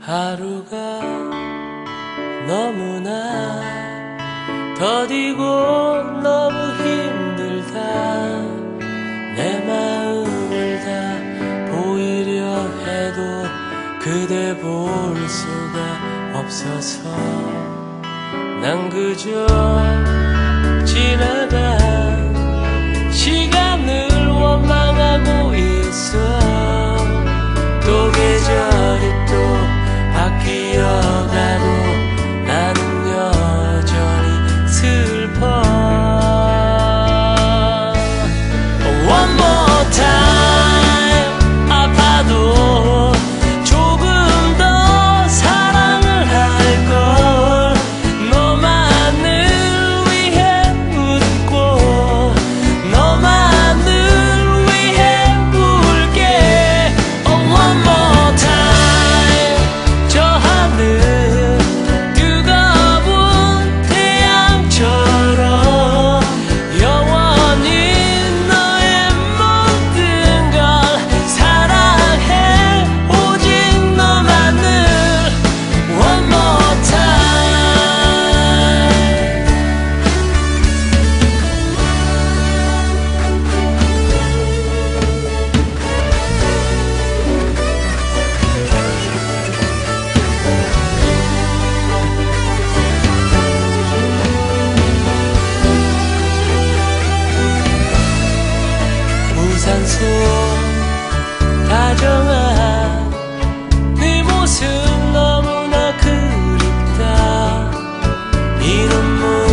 하루가 너무나 더디고 너무 힘들다. 내 마음을 다 보이려 해도 그대 볼 수가 없어서 난 그저 지나간 시간을 원망하고 있어. 또 계절이 또 바뀌어가도 나는 여전히 슬퍼. One more time. 아파도 조금 더 사랑을 할걸. 너만을 위해 웃고 너만을 위해 울게. Oh, one more time. 저 하늘 뜨거운 태양처럼 영원히 너의 모든 걸 사랑해. 오직 너만을. One more time. 우산소 다정한 네 모습 너무나 그립다. 이 눈물